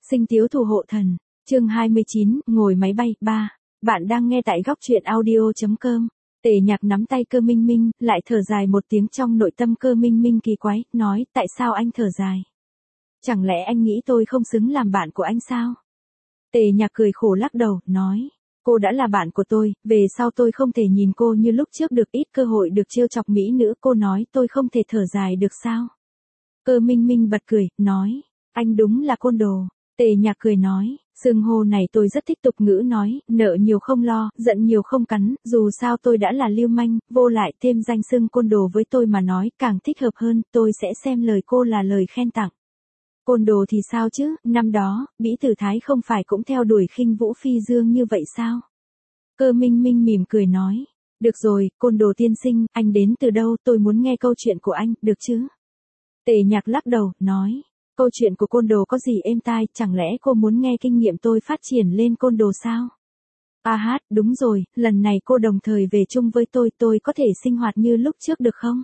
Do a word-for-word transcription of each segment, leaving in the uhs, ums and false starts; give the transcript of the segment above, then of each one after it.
Sinh tiếu thủ hộ thần, chương hai mươi chín, ngồi máy bay, ba. Bạn đang nghe tại góc truyện audio.com. Tề Nhạc nắm tay Cơ Minh Minh, lại thở dài một tiếng trong nội tâm Cơ Minh Minh kỳ quái, nói, tại sao anh thở dài? Chẳng lẽ anh nghĩ tôi không xứng làm bạn của anh sao? Tề Nhạc cười khổ lắc đầu, nói, cô đã là bạn của tôi, về sau tôi không thể nhìn cô như lúc trước được, ít cơ hội được trêu chọc mỹ nữ, cô nói tôi không thể thở dài được sao? Cơ Minh Minh bật cười, nói, anh đúng là côn đồ. Tề Nhạc cười nói, xưng hô này tôi rất thích, tục ngữ nói, nợ nhiều không lo, giận nhiều không cắn, dù sao tôi đã là lưu manh, vô lại thêm danh xưng côn đồ với tôi mà nói, càng thích hợp hơn, tôi sẽ xem lời cô là lời khen tặng. Côn đồ thì sao chứ, năm đó, Bỉ Tử Thái không phải cũng theo đuổi khinh vũ phi dương như vậy sao? Cơ Minh Minh mỉm cười nói, được rồi, côn đồ tiên sinh, anh đến từ đâu, tôi muốn nghe câu chuyện của anh, được chứ? Tề Nhạc lắc đầu, nói, câu chuyện của côn đồ có gì êm tai, chẳng lẽ cô muốn nghe kinh nghiệm tôi phát triển lên côn đồ sao? À hát, đúng rồi, lần này cô đồng thời về chung với tôi, tôi có thể sinh hoạt như lúc trước được không?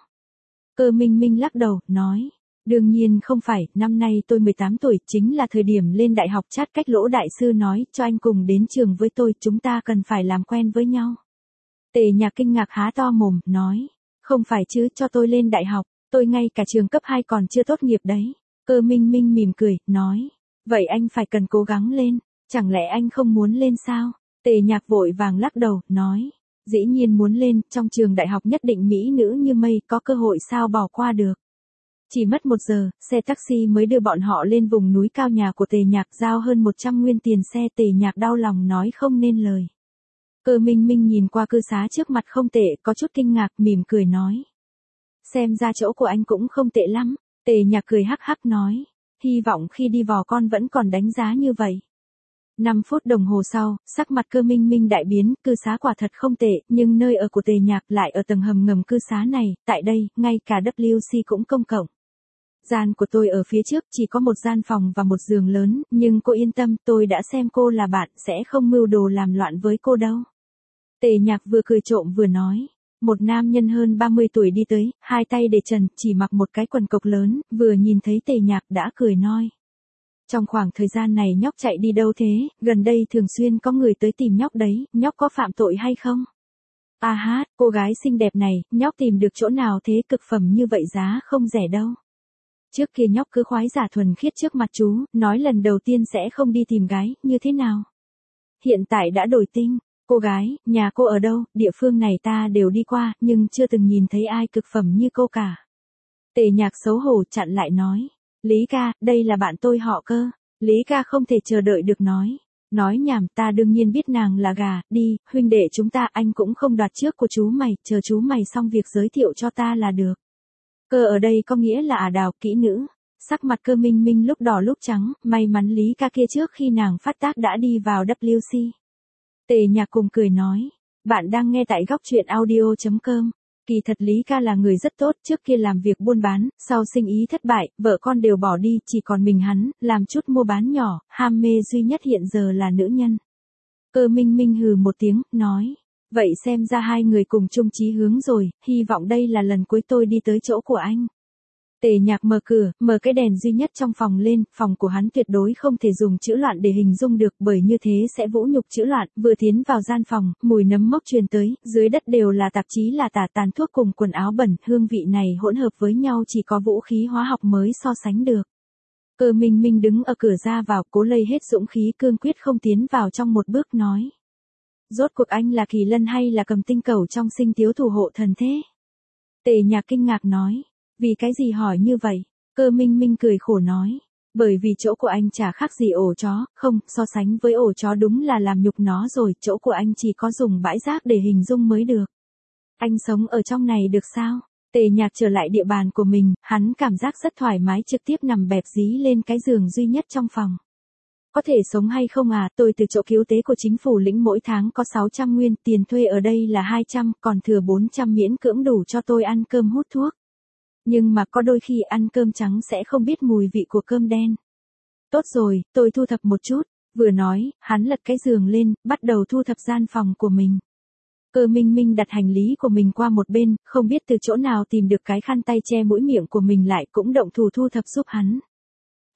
Cơ Minh Minh lắc đầu, nói, đương nhiên không phải, năm nay tôi mười tám tuổi, chính là thời điểm lên đại học, chát cách Lỗ đại sư nói, cho anh cùng đến trường với tôi, chúng ta cần phải làm quen với nhau. Tề Nhạc kinh ngạc há to mồm, nói, không phải chứ, cho tôi lên đại học, tôi ngay cả trường cấp hai còn chưa tốt nghiệp đấy. Cơ Minh Minh mỉm cười, nói, vậy anh phải cần cố gắng lên, chẳng lẽ anh không muốn lên sao? Tề Nhạc vội vàng lắc đầu, nói, dĩ nhiên muốn lên, trong trường đại học nhất định mỹ nữ như mây, có cơ hội sao bỏ qua được. Chỉ mất một giờ, xe taxi mới đưa bọn họ lên vùng núi cao nhà của Tề Nhạc, giao hơn một trăm nguyên tiền xe. Tề Nhạc đau lòng nói không nên lời. Cơ Minh Minh nhìn qua cư xá trước mặt không tệ, có chút kinh ngạc, mỉm cười nói, xem ra chỗ của anh cũng không tệ lắm. Tề Nhạc cười hắc hắc nói, hy vọng khi đi vò con vẫn còn đánh giá như vậy. năm phút đồng hồ sau, sắc mặt Cơ Minh Minh đại biến, cư xá quả thật không tệ, nhưng nơi ở của Tề Nhạc lại ở tầng hầm ngầm cư xá này, tại đây, ngay cả W C cũng công cộng. Gian của tôi ở phía trước, chỉ có một gian phòng và một giường lớn, nhưng cô yên tâm, tôi đã xem cô là bạn, sẽ không mưu đồ làm loạn với cô đâu. Tề Nhạc vừa cười trộm vừa nói. Một nam nhân hơn ba mươi tuổi đi tới, hai tay để trần, chỉ mặc một cái quần cộc lớn, vừa nhìn thấy Tề Nhạc đã cười nói. Trong khoảng thời gian này nhóc chạy đi đâu thế, gần đây thường xuyên có người tới tìm nhóc đấy, nhóc có phạm tội hay không? À hát, cô gái xinh đẹp này, nhóc tìm được chỗ nào thế, cực phẩm như vậy giá không rẻ đâu. Trước kia nhóc cứ khoái giả thuần khiết trước mặt chú, nói lần đầu tiên sẽ không đi tìm gái, như thế nào? Hiện tại đã đổi tinh. Cô gái, nhà cô ở đâu, địa phương này ta đều đi qua, nhưng chưa từng nhìn thấy ai cực phẩm như cô cả. Tề Nhạc xấu hổ chặn lại nói, Lý ca, đây là bạn tôi họ Cơ. Lý ca không thể chờ đợi được nói. Nói nhảm, ta đương nhiên biết nàng là gà, đi, huynh đệ chúng ta, anh cũng không đoạt trước của chú mày, chờ chú mày xong việc giới thiệu cho ta là được. Cơ ở đây có nghĩa là ả đào, kỹ nữ. Sắc mặt Cơ Minh Minh lúc đỏ lúc trắng, may mắn Lý ca kia trước khi nàng phát tác đã đi vào W C. Tề Nhạc cùng cười nói, bạn đang nghe tại góc truyện audio.com. Kỳ thật Lý ca là người rất tốt, trước kia làm việc buôn bán, sau sinh ý thất bại, vợ con đều bỏ đi, chỉ còn mình hắn, làm chút mua bán nhỏ, ham mê duy nhất hiện giờ là nữ nhân. Cơ Minh Minh hừ một tiếng, nói, vậy xem ra hai người cùng chung chí hướng rồi, hy vọng đây là lần cuối tôi đi tới chỗ của anh. Tề Nhạc mở cửa, mở cái đèn duy nhất trong phòng lên, phòng của hắn tuyệt đối không thể dùng chữ loạn để hình dung được, bởi như thế sẽ vũ nhục chữ loạn. Vừa tiến vào gian phòng, mùi nấm mốc truyền tới, dưới đất đều là tạp chí là tả tàn thuốc cùng quần áo bẩn, hương vị này hỗn hợp với nhau chỉ có vũ khí hóa học mới so sánh được. Cơ Minh Minh đứng ở cửa ra vào, cố lây hết dũng khí cương quyết không tiến vào trong một bước, nói. Rốt cuộc anh là kỳ lân hay là cầm tinh cẩu trong sinh tiếu thủ hộ thần thế? Tề Nhạc kinh ngạc nói. Vì cái gì hỏi như vậy? Cơ Minh Minh cười khổ nói. Bởi vì chỗ của anh chả khác gì ổ chó, không, so sánh với ổ chó đúng là làm nhục nó rồi, chỗ của anh chỉ có dùng bãi rác để hình dung mới được. Anh sống ở trong này được sao? Tề Nhạc trở lại địa bàn của mình, hắn cảm giác rất thoải mái, trực tiếp nằm bẹp dí lên cái giường duy nhất trong phòng. Có thể sống hay không à, tôi từ chỗ cứu tế của chính phủ lĩnh mỗi tháng có sáu trăm nguyên, tiền thuê ở đây là hai trăm, còn thừa bốn trăm miễn cưỡng đủ cho tôi ăn cơm hút thuốc. Nhưng mà có đôi khi ăn cơm trắng sẽ không biết mùi vị của cơm đen. Tốt rồi, tôi thu thập một chút. Vừa nói, hắn lật cái giường lên, bắt đầu thu thập gian phòng của mình. Cơ Minh Minh đặt hành lý của mình qua một bên, không biết từ chỗ nào tìm được cái khăn tay che mũi miệng của mình lại, cũng động thủ thu thập giúp hắn.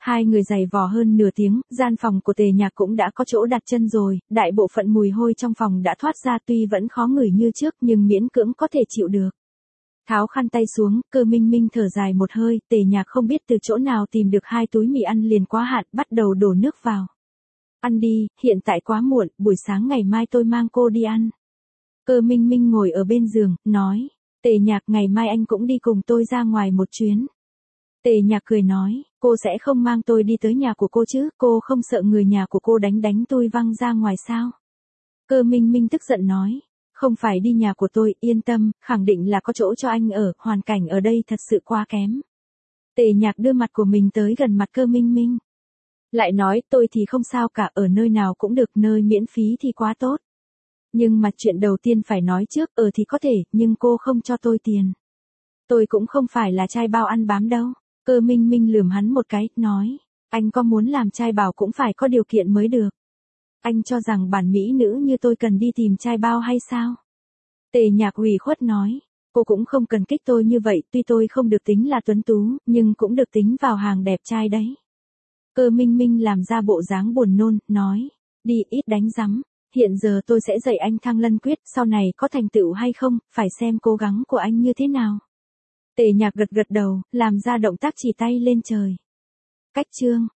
Hai người giày vò hơn nửa tiếng, gian phòng của Tề Nhạc cũng đã có chỗ đặt chân rồi, đại bộ phận mùi hôi trong phòng đã thoát ra tuy vẫn khó ngửi như trước nhưng miễn cưỡng có thể chịu được. Tháo khăn tay xuống, Cơ Minh Minh thở dài một hơi, Tề Nhạc không biết từ chỗ nào tìm được hai túi mì ăn liền quá hạn, bắt đầu đổ nước vào. Ăn đi, hiện tại quá muộn, buổi sáng ngày mai tôi mang cô đi ăn. Cơ Minh Minh ngồi ở bên giường, nói, Tề Nhạc ngày mai anh cũng đi cùng tôi ra ngoài một chuyến. Tề Nhạc cười nói, cô sẽ không mang tôi đi tới nhà của cô chứ, cô không sợ người nhà của cô đánh đánh tôi văng ra ngoài sao? Cơ Minh Minh tức giận nói, không phải đi nhà của tôi, yên tâm, khẳng định là có chỗ cho anh ở, hoàn cảnh ở đây thật sự quá kém. Tề Nhạc đưa mặt của mình tới gần mặt Cơ Minh Minh. Lại nói, tôi thì không sao cả, ở nơi nào cũng được, nơi miễn phí thì quá tốt. Nhưng mà chuyện đầu tiên phải nói trước, ở thì có thể, nhưng cô không cho tôi tiền. Tôi cũng không phải là trai bao ăn bám đâu. Cơ Minh Minh lườm hắn một cái, nói, anh có muốn làm trai bảo cũng phải có điều kiện mới được. Anh cho rằng bản mỹ nữ như tôi cần đi tìm trai bao hay sao? Tề Nhạc ủy khuất nói, cô cũng không cần kích tôi như vậy, tuy tôi không được tính là tuấn tú, nhưng cũng được tính vào hàng đẹp trai đấy. Cơ Minh Minh làm ra bộ dáng buồn nôn, nói, đi ít đánh rắm, hiện giờ tôi sẽ dạy anh Thăng Lân Quyết, sau này có thành tựu hay không, phải xem cố gắng của anh như thế nào. Tề Nhạc gật gật đầu, làm ra động tác chỉ tay lên trời. Cách chương